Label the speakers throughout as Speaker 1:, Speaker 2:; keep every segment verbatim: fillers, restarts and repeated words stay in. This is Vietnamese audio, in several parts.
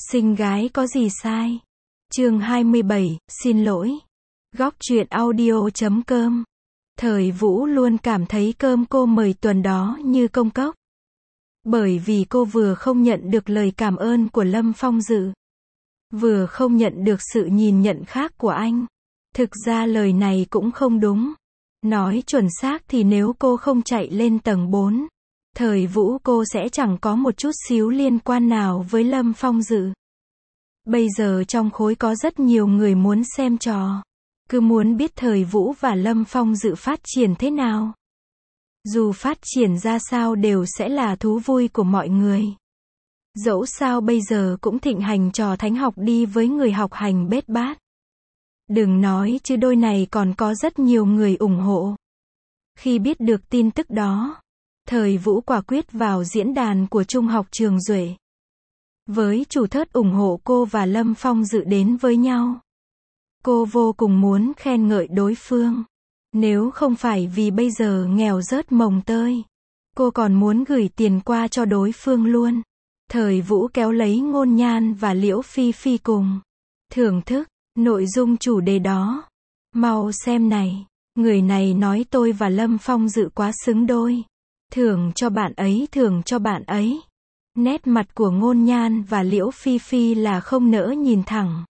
Speaker 1: Xinh gái có gì sai? Chương hai mươi bảy, xin lỗi. Góc truyện audio chấm com. Thời Vũ luôn cảm thấy cơm cô mời tuần đó như công cốc. Bởi vì cô vừa không nhận được lời cảm ơn của Lâm Phong Dự, vừa không nhận được sự nhìn nhận khác của anh. Thực ra lời này cũng không đúng. Nói chuẩn xác thì nếu cô không chạy lên tầng bốn, Thời Vũ cô sẽ chẳng có một chút xíu liên quan nào với Lâm Phong Dự. Bây giờ trong khối có rất nhiều người muốn xem trò. Cứ muốn biết Thời Vũ và Lâm Phong Dự phát triển thế nào. Dù phát triển ra sao đều sẽ là thú vui của mọi người. Dẫu sao bây giờ cũng thịnh hành trò thánh học đi với người học hành bết bát. Đừng nói chứ đôi này còn có rất nhiều người ủng hộ. Khi biết được tin tức đó, Thời Vũ quả quyết vào diễn đàn của Trung học Trường Duệ. Với chủ thớt ủng hộ cô và Lâm Phong Dự đến với nhau. Cô vô cùng muốn khen ngợi đối phương. Nếu không phải vì bây giờ nghèo rớt mồng tơi, cô còn muốn gửi tiền qua cho đối phương luôn. Thời Vũ kéo lấy Ngôn Nhan và Liễu Phi Phi cùng thưởng thức nội dung chủ đề đó. Mau xem này, người này nói tôi và Lâm Phong Dự quá xứng đôi. Thưởng cho bạn ấy, thưởng cho bạn ấy. Nét mặt của Ngôn Nhan và Liễu Phi Phi là không nỡ nhìn thẳng.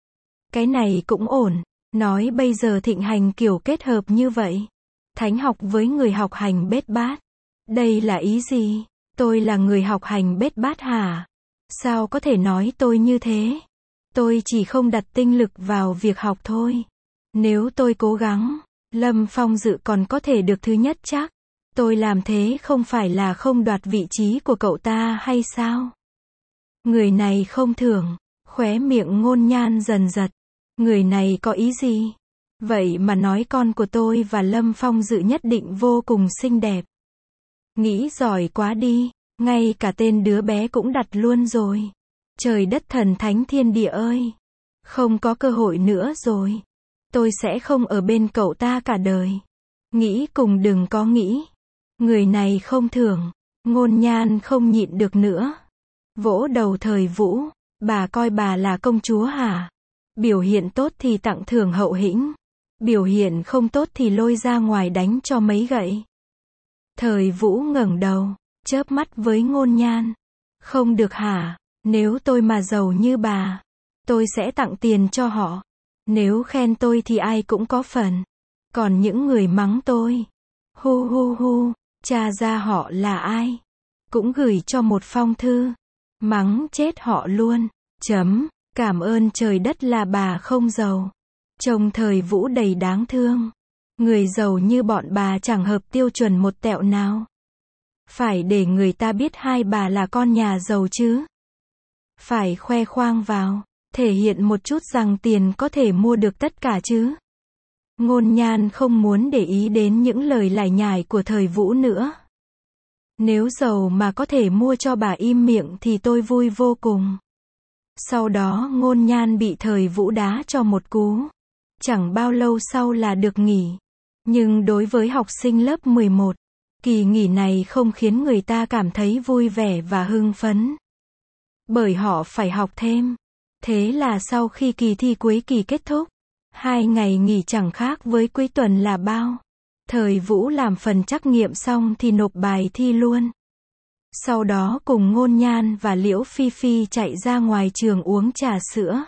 Speaker 1: Cái này cũng ổn, nói bây giờ thịnh hành kiểu kết hợp như vậy. Thánh học với người học hành bết bát. Đây là ý gì? Tôi là người học hành bết bát hả? Sao có thể nói tôi như thế? Tôi chỉ không đặt tinh lực vào việc học thôi. Nếu tôi cố gắng, Lâm Phong Dự còn có thể được thứ nhất chắc. Tôi làm thế không phải là không đoạt vị trí của cậu ta hay sao? Người này không thưởng, khóe miệng Ngôn Nhan dần giật. Người này có ý gì? Vậy mà nói con của tôi và Lâm Phong Dự nhất định vô cùng xinh đẹp. Nghĩ giỏi quá đi, ngay cả tên đứa bé cũng đặt luôn rồi. Trời đất thần thánh thiên địa ơi! Không có cơ hội nữa rồi. Tôi sẽ không ở bên cậu ta cả đời. Nghĩ cùng đừng có nghĩ. Người này không thưởng. Ngôn Nhan không nhịn được nữa. Vỗ đầu Thời Vũ. Bà coi bà là công chúa hả? Biểu hiện tốt thì tặng thưởng hậu hĩnh. Biểu hiện không tốt thì lôi ra ngoài đánh cho mấy gậy. Thời Vũ ngẩng đầu, chớp mắt với Ngôn Nhan. Không được hả? Nếu tôi mà giàu như bà, tôi sẽ tặng tiền cho họ. Nếu khen tôi thì ai cũng có phần. Còn những người mắng tôi, hu hu hu, tra ra họ là ai, cũng gửi cho một phong thư. Mắng chết họ luôn. Chấm. Cảm ơn trời đất là bà không giàu. Trông Thời Vũ đầy đáng thương. Người giàu như bọn bà chẳng hợp tiêu chuẩn một tẹo nào. Phải để người ta biết hai bà là con nhà giàu chứ. Phải khoe khoang vào, thể hiện một chút rằng tiền có thể mua được tất cả chứ. Ngôn Nhan không muốn để ý đến những lời lải nhải của Thời Vũ nữa. Nếu giàu mà có thể mua cho bà im miệng thì tôi vui vô cùng. Sau đó Ngôn Nhan bị Thời Vũ đá cho một cú. Chẳng bao lâu sau là được nghỉ. Nhưng đối với học sinh lớp mười một, kỳ nghỉ này không khiến người ta cảm thấy vui vẻ và hưng phấn. Bởi họ phải học thêm. Thế là sau khi kỳ thi cuối kỳ kết thúc, hai ngày nghỉ chẳng khác với cuối tuần là bao. Thời Vũ làm phần trắc nghiệm xong thì nộp bài thi luôn. Sau đó cùng Ngôn Nhan và Liễu Phi Phi chạy ra ngoài trường uống trà sữa.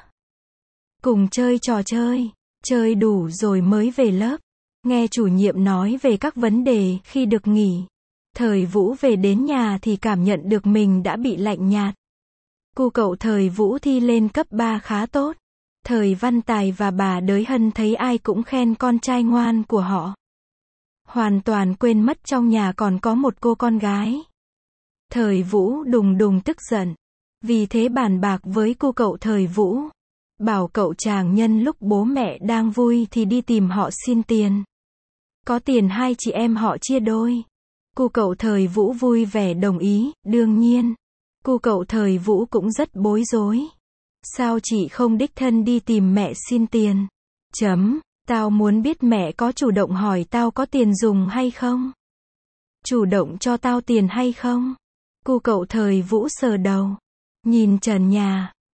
Speaker 1: Cùng chơi trò chơi, chơi đủ rồi mới về lớp. Nghe chủ nhiệm nói về các vấn đề khi được nghỉ. Thời Vũ về đến nhà thì cảm nhận được mình đã bị lạnh nhạt. Cô cậu Thời Vũ thi lên cấp ba khá tốt. Thời Văn Tài và bà Đới Hân thấy ai cũng khen con trai ngoan của họ. Hoàn toàn quên mất trong nhà còn có một cô con gái. Thời Vũ đùng đùng tức giận. Vì thế bàn bạc với cô cậu Thời Vũ. Bảo cậu chàng nhân lúc bố mẹ đang vui thì đi tìm họ xin tiền. Có tiền hai chị em họ chia đôi. Cô cậu Thời Vũ vui vẻ đồng ý, đương nhiên. Cô cậu Thời Vũ cũng rất bối rối. Sao chị không đích thân đi tìm mẹ xin tiền? Chấm. Tao muốn biết mẹ có chủ động hỏi tao có tiền dùng hay không? Chủ động cho tao tiền hay không? Cô cậu Thời Vũ sờ đầu. Nhìn trần nhà.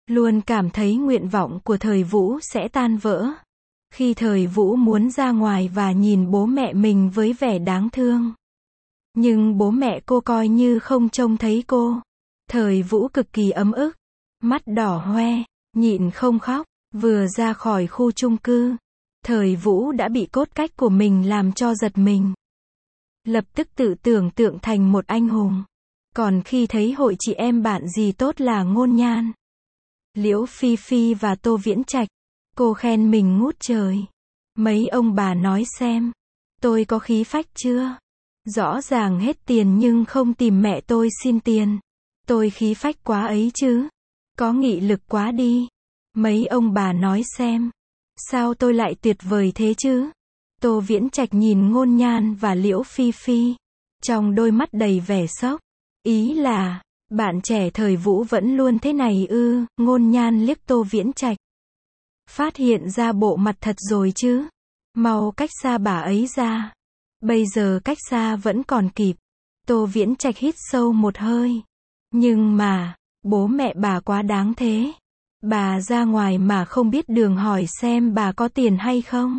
Speaker 1: Luôn cảm thấy nguyện vọng của Thời Vũ sẽ tan vỡ. Khi Thời Vũ muốn ra ngoài và nhìn bố mẹ mình với vẻ đáng thương. Nhưng bố mẹ cô coi như không trông thấy cô. Thời Vũ cực kỳ ấm ức. Mắt đỏ hoe, nhịn không khóc. Vừa ra khỏi khu chung cư, Thời Vũ đã bị cốt cách của mình làm cho giật mình. Lập tức tự tưởng tượng thành một anh hùng. Còn khi thấy hội chị em bạn gì tốt là Ngôn Nhan, Liễu Phi Phi và Tô Viễn Trạch, cô khen mình ngút trời. Mấy ông bà nói xem, tôi có khí phách chưa? Rõ ràng hết tiền nhưng không tìm mẹ tôi xin tiền. Tôi khí phách quá ấy chứ. Có nghị lực quá đi. Mấy ông bà nói xem, sao tôi lại tuyệt vời thế chứ? Tô Viễn Trạch nhìn Ngôn Nhan và Liễu Phi Phi, trong đôi mắt đầy vẻ sốc. Ý là, bạn trẻ Thời Vũ vẫn luôn thế này ư? Ngôn Nhan liếc Tô Viễn Trạch. Phát hiện ra bộ mặt thật rồi chứ? Mau cách xa bà ấy ra. Bây giờ cách xa vẫn còn kịp. Tô Viễn Trạch hít sâu một hơi. Nhưng mà, bố mẹ bà quá đáng thế. Bà ra ngoài mà không biết đường hỏi xem bà có tiền hay không.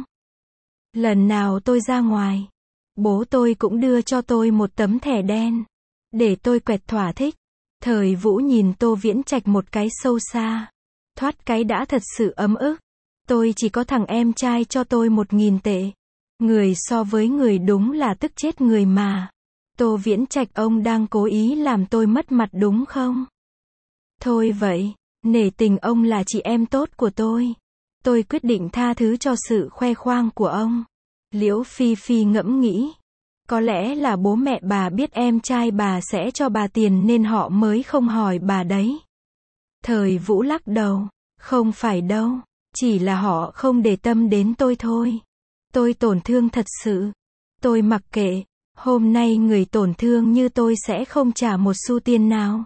Speaker 1: Lần nào tôi ra ngoài, bố tôi cũng đưa cho tôi một tấm thẻ đen, để tôi quẹt thỏa thích. Thời Vũ nhìn Tô Viễn Trạch một cái sâu xa. Thoát cái đã thật sự ấm ức. Tôi chỉ có thằng em trai cho tôi một nghìn tệ. Người so với người đúng là tức chết người mà. Tô Viễn Trạch ông đang cố ý làm tôi mất mặt đúng không? Thôi vậy, nể tình ông là chị em tốt của tôi. Tôi quyết định tha thứ cho sự khoe khoang của ông. Liễu Phi Phi ngẫm nghĩ. Có lẽ là bố mẹ bà biết em trai bà sẽ cho bà tiền nên họ mới không hỏi bà đấy. Thời Vũ lắc đầu. Không phải đâu. Chỉ là họ không để tâm đến tôi thôi. Tôi tổn thương thật sự. Tôi mặc kệ. Hôm nay người tổn thương như tôi sẽ không trả một xu tiền nào.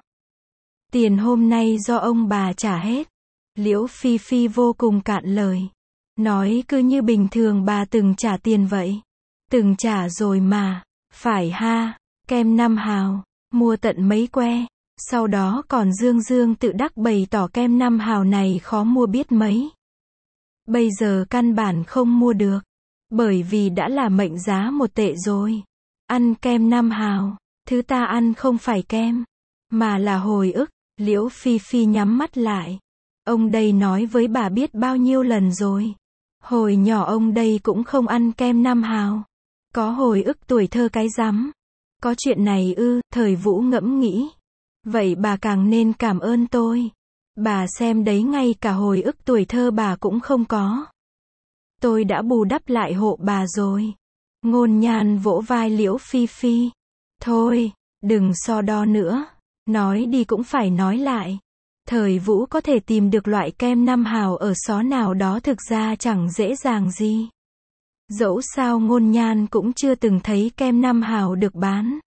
Speaker 1: Tiền hôm nay do ông bà trả hết. Liễu Phi Phi vô cùng cạn lời. Nói cứ như bình thường bà từng trả tiền vậy. Từng trả rồi mà. Phải ha. Kem năm hào. Mua tận mấy que. Sau đó còn dương dương tự đắc bày tỏ kem năm hào này khó mua biết mấy. Bây giờ căn bản không mua được. Bởi vì đã là mệnh giá một tệ rồi. Ăn kem năm hào. Thứ ta ăn không phải kem. Mà là hồi ức. Liễu Phi Phi nhắm mắt lại. Ông đây nói với bà biết bao nhiêu lần rồi. Hồi nhỏ ông đây cũng không ăn kem năm hào. Có hồi ức tuổi thơ cái rắm. Có chuyện này ư? Thời Vũ ngẫm nghĩ. Vậy bà càng nên cảm ơn tôi. Bà xem đấy, ngay cả hồi ức tuổi thơ bà cũng không có. Tôi đã bù đắp lại hộ bà rồi. Ngôn Nhan vỗ vai Liễu Phi Phi. Thôi, đừng so đo nữa. Nói đi cũng phải nói lại. Thời Vũ có thể tìm được loại kem năm hào ở xó nào đó thực ra chẳng dễ dàng gì. Dẫu sao Ngôn Nhan cũng chưa từng thấy kem năm hào được bán.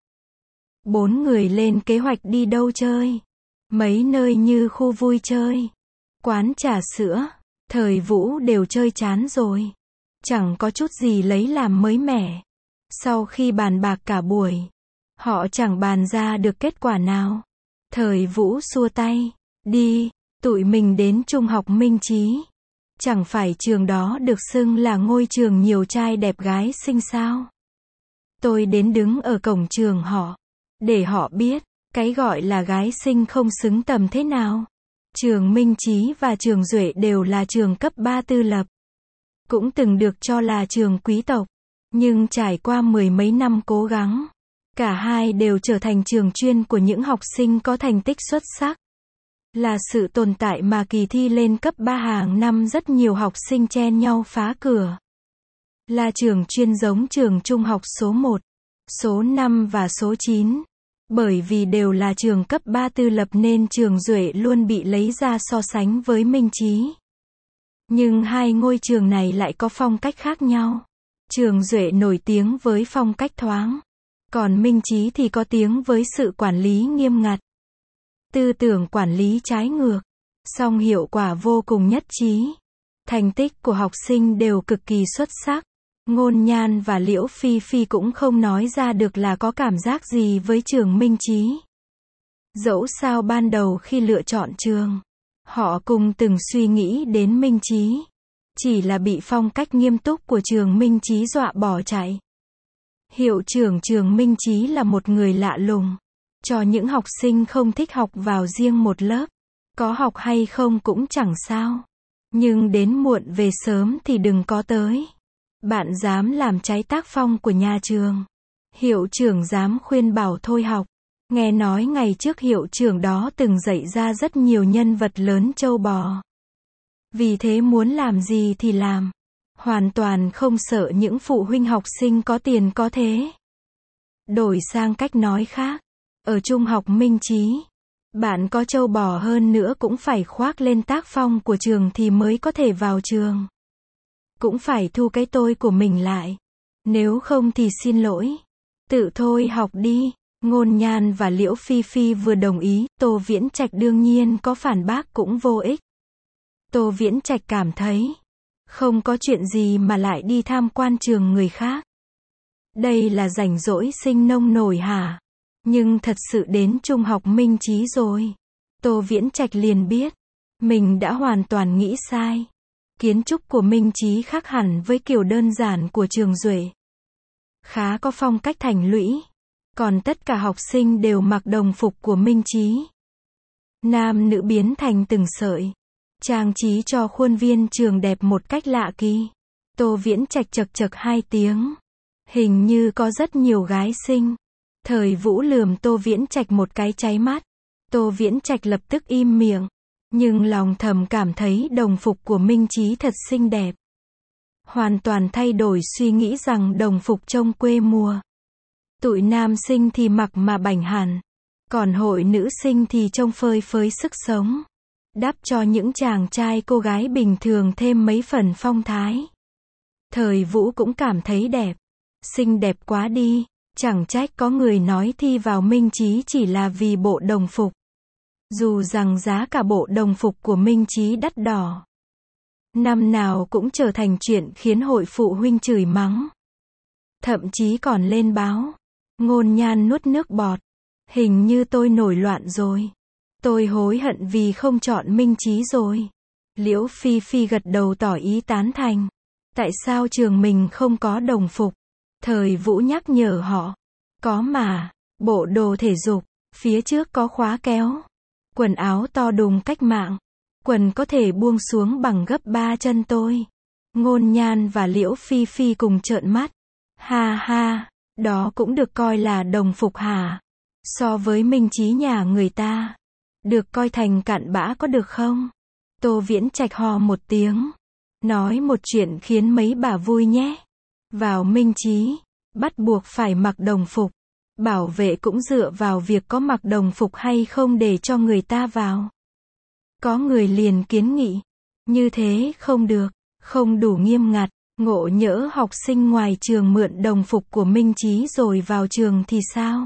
Speaker 1: Bốn người lên kế hoạch đi đâu chơi. Mấy nơi như khu vui chơi, quán trà sữa. Thời Vũ đều chơi chán rồi. Chẳng có chút gì lấy làm mới mẻ. Sau khi bàn bạc cả buổi, họ chẳng bàn ra được kết quả nào. Thời Vũ xua tay. Đi, tụi mình đến Trung học Minh Chí. Chẳng phải trường đó được xưng là ngôi trường nhiều trai đẹp gái xinh sao? Tôi đến đứng ở cổng trường họ, để họ biết, cái gọi là gái xinh không xứng tầm thế nào. Trường Minh Chí và trường Duệ đều là trường cấp ba tư lập. Cũng từng được cho là trường quý tộc. Nhưng trải qua mười mấy năm cố gắng, cả hai đều trở thành trường chuyên của những học sinh có thành tích xuất sắc. Là sự tồn tại mà kỳ thi lên cấp ba hàng năm rất nhiều học sinh chen nhau phá cửa. Là trường chuyên giống trường trung học số một, số năm và số chín. Bởi vì đều là trường cấp ba tư lập nên trường Duệ luôn bị lấy ra so sánh với Minh Chí. Nhưng hai ngôi trường này lại có phong cách khác nhau. Trường Duệ nổi tiếng với phong cách thoáng. Còn Minh Chí thì có tiếng với sự quản lý nghiêm ngặt. Tư tưởng quản lý trái ngược. Song hiệu quả vô cùng nhất trí. Thành tích của học sinh đều cực kỳ xuất sắc. Ngôn Nhan và Liễu Phi Phi cũng không nói ra được là có cảm giác gì với trường Minh Chí. Dẫu sao ban đầu khi lựa chọn trường, Họ cùng từng suy nghĩ đến Minh Chí. Chỉ là bị phong cách nghiêm túc của trường Minh Chí dọa bỏ chạy. Hiệu trưởng trường Minh Chí là một người lạ lùng. Cho những học sinh không thích học vào riêng một lớp. Có học hay không cũng chẳng sao. Nhưng đến muộn về sớm thì đừng có tới. Bạn dám làm trái tác phong của nhà trường. Hiệu trưởng dám khuyên bảo thôi học. Nghe nói ngày trước hiệu trưởng đó từng dạy ra rất nhiều nhân vật lớn trâu bò. Vì thế muốn làm gì thì làm. Hoàn toàn không sợ những phụ huynh học sinh có tiền có thế. Đổi sang cách nói khác. Ở trung học Minh Chí, bạn có trâu bò hơn nữa cũng phải khoác lên tác phong của trường thì mới có thể vào trường. Cũng phải thu cái tôi của mình lại. Nếu không thì xin lỗi. Tự thôi học đi. Ngôn Nhan và Liễu Phi Phi vừa đồng ý, Tô Viễn Trạch đương nhiên có phản bác cũng vô ích. Tô Viễn Trạch cảm thấy, không có chuyện gì mà lại đi tham quan trường người khác. Đây là rảnh rỗi sinh nông nổi hả? Nhưng thật sự đến trung học Minh Chí rồi. Tô Viễn Trạch liền biết, mình đã hoàn toàn nghĩ sai. Kiến trúc của Minh Chí khác hẳn với kiểu đơn giản của trường Duệ. Khá có phong cách thành lũy. Còn tất cả học sinh đều mặc đồng phục của Minh Chí. Nam nữ biến thành từng sợi. Trang trí cho khuôn viên trường đẹp một cách lạ kỳ. Tô Viễn Trạch chật chật hai tiếng. Hình như có rất nhiều gái xinh. Thời Vũ lườm Tô Viễn Trạch một cái cháy mắt. Tô Viễn Trạch lập tức im miệng. Nhưng lòng thầm cảm thấy đồng phục của Minh Chí thật xinh đẹp. Hoàn toàn thay đổi suy nghĩ rằng đồng phục trông quê mùa. Tụi nam sinh thì mặc mà bảnh hẳn. Còn hội nữ sinh thì trông phơi phới sức sống. Đắp cho những chàng trai cô gái bình thường thêm mấy phần phong thái. Thời Vũ cũng cảm thấy đẹp. Xinh đẹp quá đi. Chẳng trách có người nói thi vào Minh Chí chỉ là vì bộ đồng phục. Dù rằng giá cả bộ đồng phục của Minh Chí đắt đỏ. Năm nào cũng trở thành chuyện khiến hội phụ huynh chửi mắng. Thậm chí còn lên báo. Ngôn Nhan nuốt nước bọt. Hình như tôi nổi loạn rồi. Tôi hối hận vì không chọn Minh Chí rồi. Liễu Phi Phi gật đầu tỏ ý tán thành. Tại sao trường mình không có đồng phục? Thời Vũ nhắc nhở họ. Có mà. Bộ đồ thể dục. Phía trước có khóa kéo. Quần áo to đùng cách mạng. Quần có thể buông xuống bằng gấp ba chân tôi. Ngôn Nhan và Liễu Phi Phi cùng trợn mắt. Ha ha. Đó cũng được coi là đồng phục hả? So với Minh Chí nhà người ta. Được coi thành cặn bã có được không? Tô Viễn Trạch hò một tiếng. Nói một chuyện khiến mấy bà vui nhé. Vào Minh Chí, bắt buộc phải mặc đồng phục. Bảo vệ cũng dựa vào việc có mặc đồng phục hay không để cho người ta vào. Có người liền kiến nghị. Như thế không được, không đủ nghiêm ngặt. Ngộ nhỡ học sinh ngoài trường mượn đồng phục của Minh Chí rồi vào trường thì sao?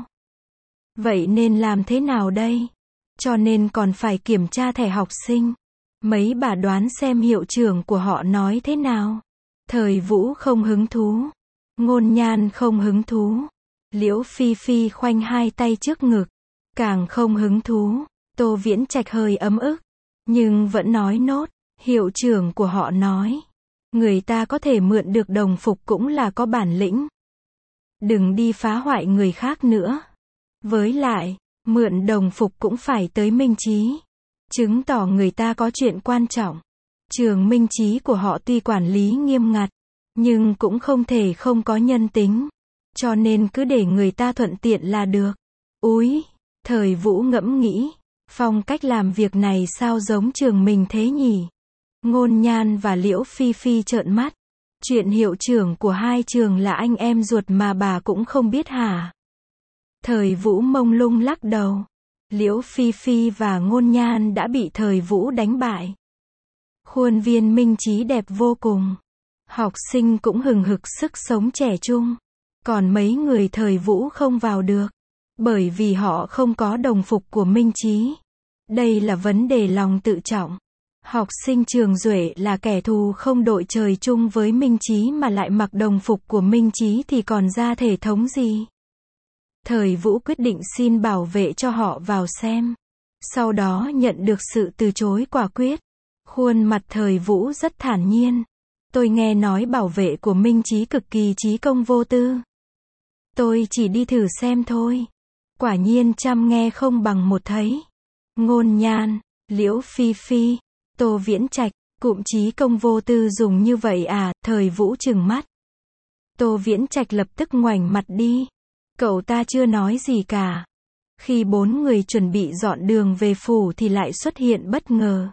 Speaker 1: Vậy nên làm thế nào đây? Cho nên còn phải kiểm tra thẻ học sinh. Mấy bà đoán xem hiệu trưởng của họ nói thế nào? Thời Vũ không hứng thú. Ngôn Nhan không hứng thú. Liễu Phi Phi khoanh hai tay trước ngực. Càng không hứng thú. Tô Viễn Trạch hơi ấm ức. Nhưng vẫn nói nốt. Hiệu trưởng của họ nói. Người ta có thể mượn được đồng phục cũng là có bản lĩnh. Đừng đi phá hoại người khác nữa. Với lại, mượn đồng phục cũng phải tới Minh Chí. Chứng tỏ người ta có chuyện quan trọng. Trường Minh Chí của họ tuy quản lý nghiêm ngặt, nhưng cũng không thể không có nhân tính. Cho nên cứ để người ta thuận tiện là được. Úi, Thời Vũ ngẫm nghĩ. Phong cách làm việc này sao giống trường mình thế nhỉ? Ngôn Nhan và Liễu Phi Phi trợn mắt. Chuyện hiệu trưởng của hai trường là anh em ruột mà bà cũng không biết hả? Thời Vũ mông lung lắc đầu. Liễu Phi Phi và Ngôn Nhan đã bị Thời Vũ đánh bại. Khuôn viên Minh Chí đẹp vô cùng. Học sinh cũng hừng hực sức sống trẻ trung. Còn mấy người Thời Vũ không vào được. Bởi vì họ không có đồng phục của Minh Chí. Đây là vấn đề lòng tự trọng. Học sinh trường Duệ là kẻ thù không đội trời chung với Minh Chí mà lại mặc đồng phục của Minh Chí thì còn ra thể thống gì? Thời Vũ quyết định xin bảo vệ cho họ vào xem. Sau đó nhận được sự từ chối quả quyết. Khuôn mặt Thời Vũ rất thản nhiên. Tôi nghe nói bảo vệ của Minh Chí cực kỳ chí công vô tư. Tôi chỉ đi thử xem thôi. Quả nhiên trăm nghe không bằng một thấy. Ngôn Nhan, Liễu Phi Phi, Tô Viễn Trạch, cụm chí công vô tư dùng như vậy à? Thời Vũ trừng mắt. Tô Viễn Trạch lập tức ngoảnh mặt đi. Cậu ta chưa nói gì cả. Khi bốn người chuẩn bị dọn đường về phủ thì lại xuất hiện bất ngờ.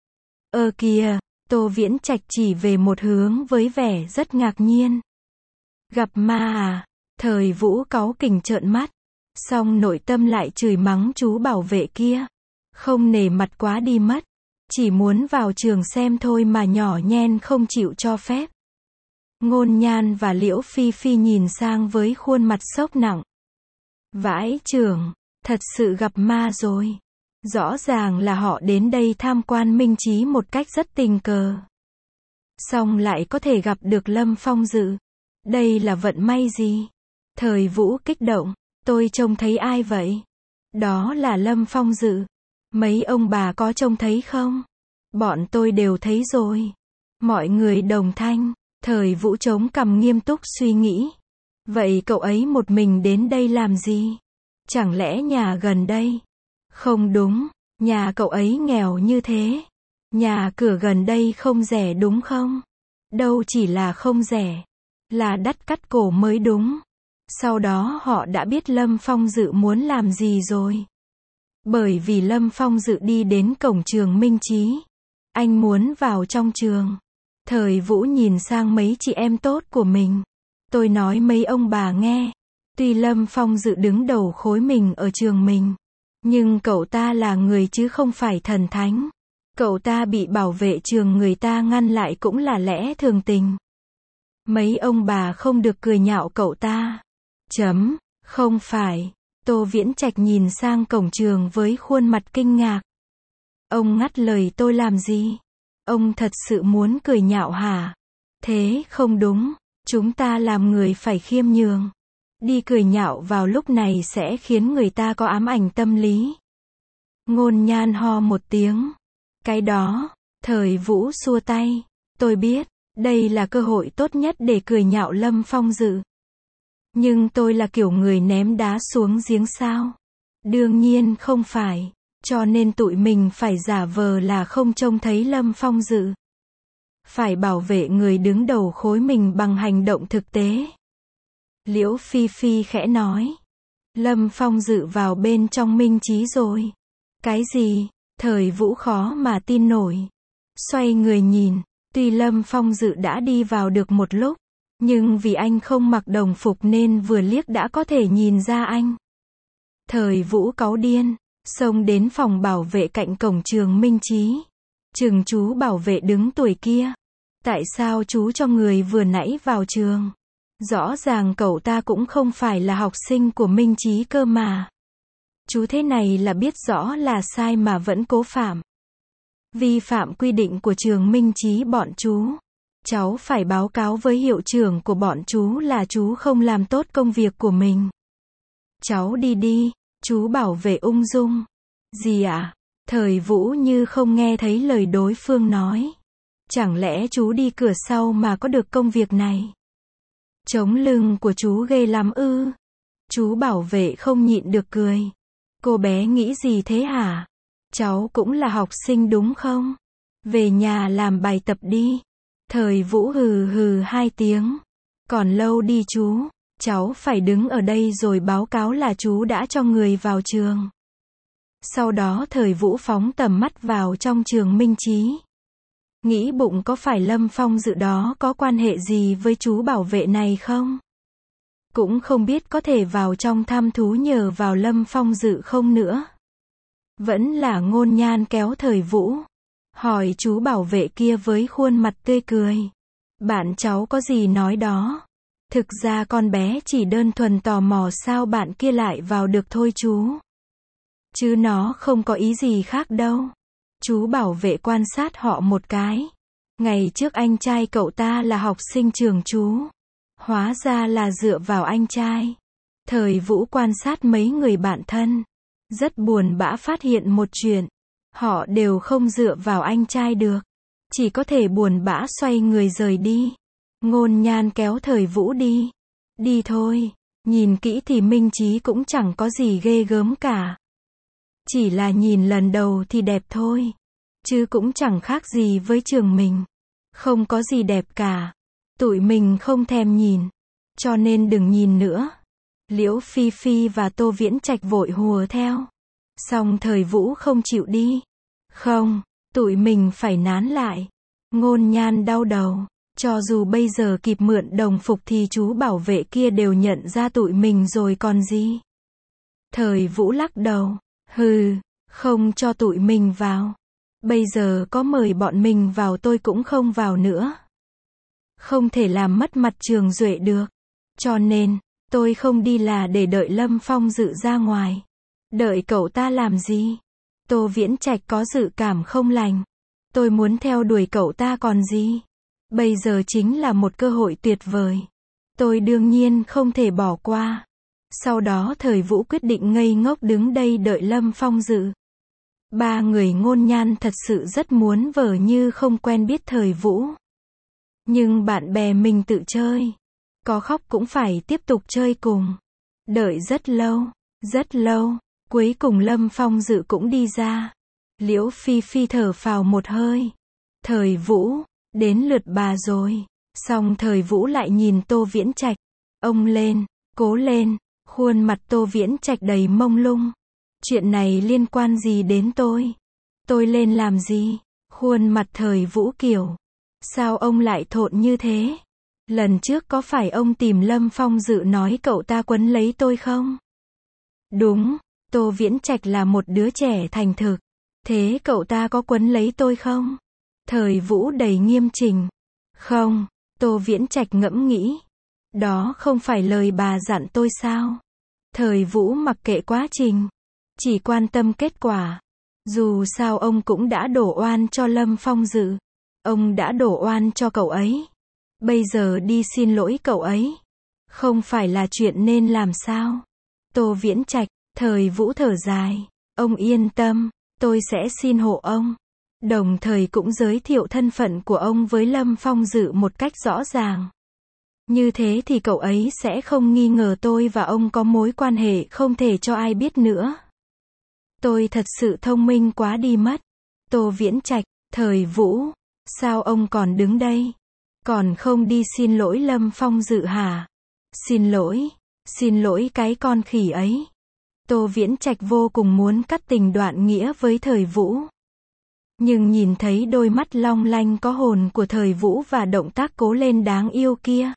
Speaker 1: Ơ kìa, Tô Viễn Trạch chỉ về một hướng với vẻ rất ngạc nhiên. Gặp ma à? Thời Vũ cáu kỉnh trợn mắt. Xong nội tâm lại chửi mắng chú bảo vệ kia. Không nể mặt quá đi mất. Chỉ muốn vào trường xem thôi mà nhỏ nhen không chịu cho phép. Ngôn Nhan và Liễu Phi Phi nhìn sang với khuôn mặt sốc nặng. Vãi chưởng, thật sự gặp ma rồi. Rõ ràng là họ đến đây tham quan Minh Chí một cách rất tình cờ. Xong lại có thể gặp được Lâm Phong Dự. Đây là vận may gì? Thời Vũ kích động. Tôi trông thấy ai vậy? Đó là Lâm Phong Dự. Mấy ông bà có trông thấy không? Bọn tôi đều thấy rồi. Mọi người đồng thanh. Thời Vũ chống cằm nghiêm túc suy nghĩ. Vậy cậu ấy một mình đến đây làm gì? Chẳng lẽ nhà gần đây? Không đúng, nhà cậu ấy nghèo như thế. Nhà cửa gần đây không rẻ đúng không? Đâu chỉ là không rẻ, là đắt cắt cổ mới đúng. Sau đó họ đã biết Lâm Phong Dự muốn làm gì rồi. Bởi vì Lâm Phong Dự đi đến cổng trường Minh Chí. Anh muốn vào trong trường. Thời Vũ nhìn sang mấy chị em tốt của mình. Tôi nói mấy ông bà nghe. Tuy Lâm Phong Dự đứng đầu khối mình ở trường mình. Nhưng cậu ta là người chứ không phải thần thánh. Cậu ta bị bảo vệ trường người ta ngăn lại cũng là lẽ thường tình. Mấy ông bà không được cười nhạo cậu ta. Chấm, không phải. Tô Viễn Trạch nhìn sang cổng trường với khuôn mặt kinh ngạc. Ông ngắt lời tôi làm gì? Ông thật sự muốn cười nhạo hả? Thế không đúng. Chúng ta làm người phải khiêm nhường. Đi cười nhạo vào lúc này sẽ khiến người ta có ám ảnh tâm lý. Ngôn Nhan ho một tiếng. Cái đó, Thời Vũ xua tay. Tôi biết, đây là cơ hội tốt nhất để cười nhạo Lâm Phong Dự. Nhưng tôi là kiểu người ném đá xuống giếng sao? Đương nhiên không phải. Cho nên tụi mình phải giả vờ là không trông thấy Lâm Phong Dự. Phải bảo vệ người đứng đầu khối mình bằng hành động thực tế. Liễu Phi Phi khẽ nói. Lâm Phong Dự vào bên trong Minh Chí rồi. Cái gì? Thời Vũ khó mà tin nổi. Xoay người nhìn. Tuy Lâm Phong Dự đã đi vào được một lúc. Nhưng vì anh không mặc đồng phục nên vừa liếc đã có thể nhìn ra anh. Thời Vũ cáu điên. Xông đến phòng bảo vệ cạnh cổng trường Minh Chí. Chừng chú bảo vệ đứng tuổi kia. Tại sao chú cho người vừa nãy vào trường? Rõ ràng cậu ta cũng không phải là học sinh của Minh Chí cơ mà. Chú thế này là biết rõ là sai mà vẫn cố phạm. Vi phạm quy định của trường Minh Chí bọn chú. Cháu phải báo cáo với hiệu trưởng của bọn chú là chú không làm tốt công việc của mình. Cháu đi đi, chú bảo vệ ung dung. Gì ạ? À? Thời Vũ như không nghe thấy lời đối phương nói. Chẳng lẽ chú đi cửa sau mà có được công việc này? Chống lưng của chú ghê lắm ư? Chú bảo vệ không nhịn được cười. Cô bé nghĩ gì thế hả? Cháu cũng là học sinh đúng không? Về nhà làm bài tập đi. Thời Vũ hừ hừ hai tiếng. Còn lâu đi chú. Cháu phải đứng ở đây rồi báo cáo là chú đã cho người vào trường. Sau đó Thời Vũ phóng tầm mắt vào trong trường Minh Chí. Nghĩ bụng có phải Lâm Phong Dự đó có quan hệ gì với chú bảo vệ này không? Cũng không biết có thể vào trong thăm thú nhờ vào Lâm Phong Dự không nữa. Vẫn là Ngôn Nhan kéo Thời Vũ. Hỏi chú bảo vệ kia với khuôn mặt tươi cười. Bạn cháu có gì nói đó. Thực ra con bé chỉ đơn thuần tò mò sao bạn kia lại vào được thôi chú. Chứ nó không có ý gì khác đâu. Chú bảo vệ quan sát họ một cái. Ngày trước anh trai cậu ta là học sinh trường chú. Hóa ra là dựa vào anh trai. Thời Vũ quan sát mấy người bạn thân. rất buồn bã phát hiện một chuyện. Họ đều không dựa vào anh trai được. Chỉ có thể buồn bã xoay người rời đi. Ngôn Nhan kéo Thời Vũ đi. Đi thôi. Nhìn kỹ thì Minh Chí cũng chẳng có gì ghê gớm cả. Chỉ là nhìn lần đầu thì đẹp thôi. Chứ cũng chẳng khác gì với trường mình. Không có gì đẹp cả. Tụi mình không thèm nhìn. Cho nên đừng nhìn nữa. Liễu Phi Phi và Tô Viễn Trạch vội hùa theo. Xong Thời Vũ không chịu đi. Không, tụi mình phải nán lại. Ngôn Nhan đau đầu. Cho dù bây giờ kịp mượn đồng phục thì chú bảo vệ kia đều nhận ra tụi mình rồi còn gì. Thời Vũ lắc đầu. Hừ, không cho tụi mình vào. Bây giờ có mời bọn mình vào tôi cũng không vào nữa. Không thể làm mất mặt Trường Duệ được. Cho nên, tôi không đi là để đợi Lâm Phong Dự ra ngoài. Đợi cậu ta làm gì? Tô Viễn Trạch có dự cảm không lành. Tôi muốn theo đuổi cậu ta còn gì? Bây giờ chính là một cơ hội tuyệt vời. Tôi đương nhiên không thể bỏ qua. Sau đó Thời Vũ quyết định ngây ngốc đứng đây đợi Lâm Phong Dự. Ba người Ngôn Nhan thật sự rất muốn vờ như không quen biết Thời Vũ. Nhưng bạn bè mình tự chơi. Có khóc cũng phải tiếp tục chơi cùng. Đợi rất lâu, rất lâu. Cuối cùng Lâm Phong Dự cũng đi ra. Liễu Phi Phi thở phào một hơi. Thời Vũ, đến lượt bà rồi. Xong Thời Vũ lại nhìn Tô Viễn Trạch. Ông lên, cố lên. Khuôn mặt Tô Viễn Trạch đầy mông lung. Chuyện này liên quan gì đến tôi? Tôi lên làm gì? Khuôn mặt Thời Vũ kiểu. Sao ông lại thộn như thế? Lần trước có phải ông tìm Lâm Phong Dự nói cậu ta quấn lấy tôi không? Đúng, Tô Viễn Trạch là một đứa trẻ thành thực. Thế cậu ta có quấn lấy tôi không? Thời Vũ đầy nghiêm chỉnh. Không, Tô Viễn Trạch ngẫm nghĩ. Đó không phải lời bà dặn tôi sao? Thời Vũ mặc kệ quá trình. Chỉ quan tâm kết quả. Dù sao ông cũng đã đổ oan cho Lâm Phong Dự. Ông đã đổ oan cho cậu ấy. Bây giờ đi xin lỗi cậu ấy. Không phải là chuyện nên làm sao? Tô Viễn Trạch, Thời Vũ thở dài. Ông yên tâm, tôi sẽ xin hộ ông. Đồng thời cũng giới thiệu thân phận của ông với Lâm Phong Dự một cách rõ ràng. Như thế thì cậu ấy sẽ không nghi ngờ tôi và ông có mối quan hệ không thể cho ai biết nữa. Tôi thật sự thông minh quá đi mất. Tô Viễn Trạch, Thời Vũ, sao ông còn đứng đây? Còn không đi xin lỗi Lâm Phong Dự hả? Xin lỗi, xin lỗi cái con khỉ ấy. Tô Viễn Trạch vô cùng muốn cắt tình đoạn nghĩa với Thời Vũ. Nhưng nhìn thấy đôi mắt long lanh có hồn của Thời Vũ và động tác cố lên đáng yêu kia.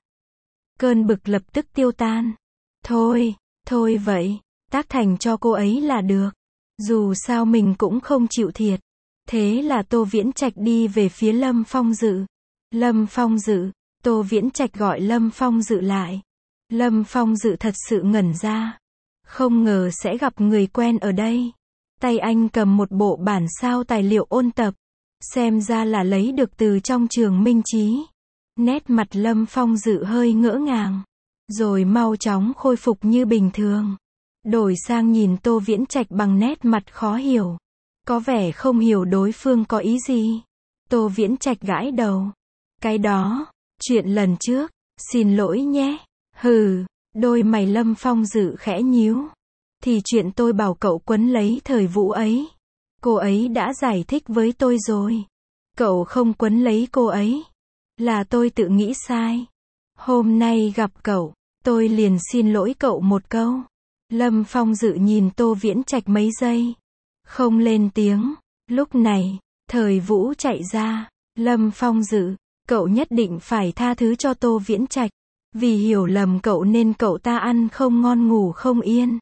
Speaker 1: Cơn bực lập tức tiêu tan. Thôi, thôi vậy, tác thành cho cô ấy là được. Dù sao mình cũng không chịu thiệt. Thế là Tô Viễn Trạch đi về phía Lâm Phong Dự. Lâm Phong Dự, Tô Viễn Trạch gọi Lâm Phong Dự lại. Lâm Phong Dự thật sự ngẩn ra. Không ngờ sẽ gặp người quen ở đây. Tay anh cầm một bộ bản sao tài liệu ôn tập. Xem ra là lấy được từ trong trường Minh Chí. Nét mặt Lâm Phong Dự hơi ngỡ ngàng. Rồi mau chóng khôi phục như bình thường. Đổi sang nhìn Tô Viễn Trạch bằng nét mặt khó hiểu. Có vẻ không hiểu đối phương có ý gì. Tô Viễn Trạch gãi đầu. Cái đó, chuyện lần trước, xin lỗi nhé. Hừ, đôi mày Lâm Phong Dự khẽ nhíu. Thì chuyện tôi bảo cậu quấn lấy Thời Vũ ấy. Cô ấy đã giải thích với tôi rồi. Cậu không quấn lấy cô ấy. Là tôi tự nghĩ sai. Hôm nay gặp cậu, tôi liền xin lỗi cậu một câu. Lâm Phong Dự nhìn Tô Viễn Trạch mấy giây. Không lên tiếng. Lúc này, Thời Vũ chạy ra. Lâm Phong Dự, cậu nhất định phải tha thứ cho Tô Viễn Trạch. Vì hiểu lầm cậu nên cậu ta ăn không ngon ngủ không yên.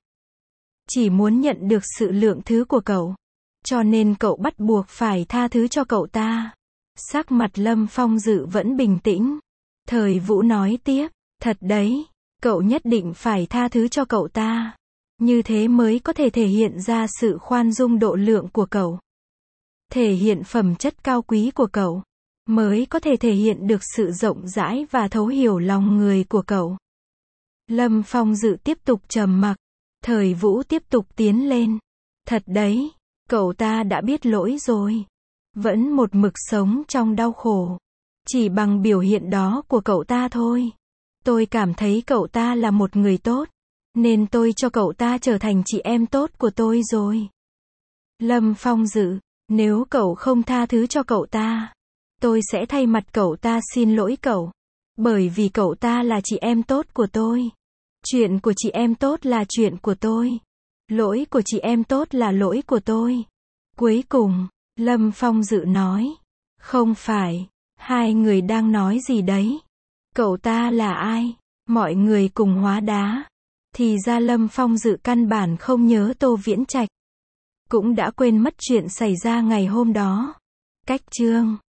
Speaker 1: Chỉ muốn nhận được sự lượng thứ của cậu. Cho nên cậu bắt buộc phải tha thứ cho cậu ta. Sắc mặt Lâm Phong Dự vẫn bình tĩnh. Thời Vũ nói tiếp, thật đấy, cậu nhất định phải tha thứ cho cậu ta. Như thế mới có thể thể hiện ra sự khoan dung độ lượng của cậu. Thể hiện phẩm chất cao quý của cậu. Mới có thể thể hiện được sự rộng rãi và thấu hiểu lòng người của cậu. Lâm Phong Dự tiếp tục trầm mặc. Thời Vũ tiếp tục tiến lên. Thật đấy, cậu ta đã biết lỗi rồi. Vẫn một mực sống trong đau khổ. Chỉ bằng biểu hiện đó của cậu ta thôi. Tôi cảm thấy cậu ta là một người tốt. Nên tôi cho cậu ta trở thành chị em tốt của tôi rồi. Lâm Phong Dự, nếu cậu không tha thứ cho cậu ta, tôi sẽ thay mặt cậu ta xin lỗi cậu. Bởi vì cậu ta là chị em tốt của tôi. Chuyện của chị em tốt là chuyện của tôi. Lỗi của chị em tốt là lỗi của tôi. Cuối cùng, Lâm Phong Dự nói. Không phải, hai người đang nói gì đấy? Cậu ta là ai? Mọi người cùng hóa đá. Thì ra Lâm Phong Dự căn bản không nhớ Tô Viễn Trạch. Cũng đã quên mất chuyện xảy ra ngày hôm đó. Cách chương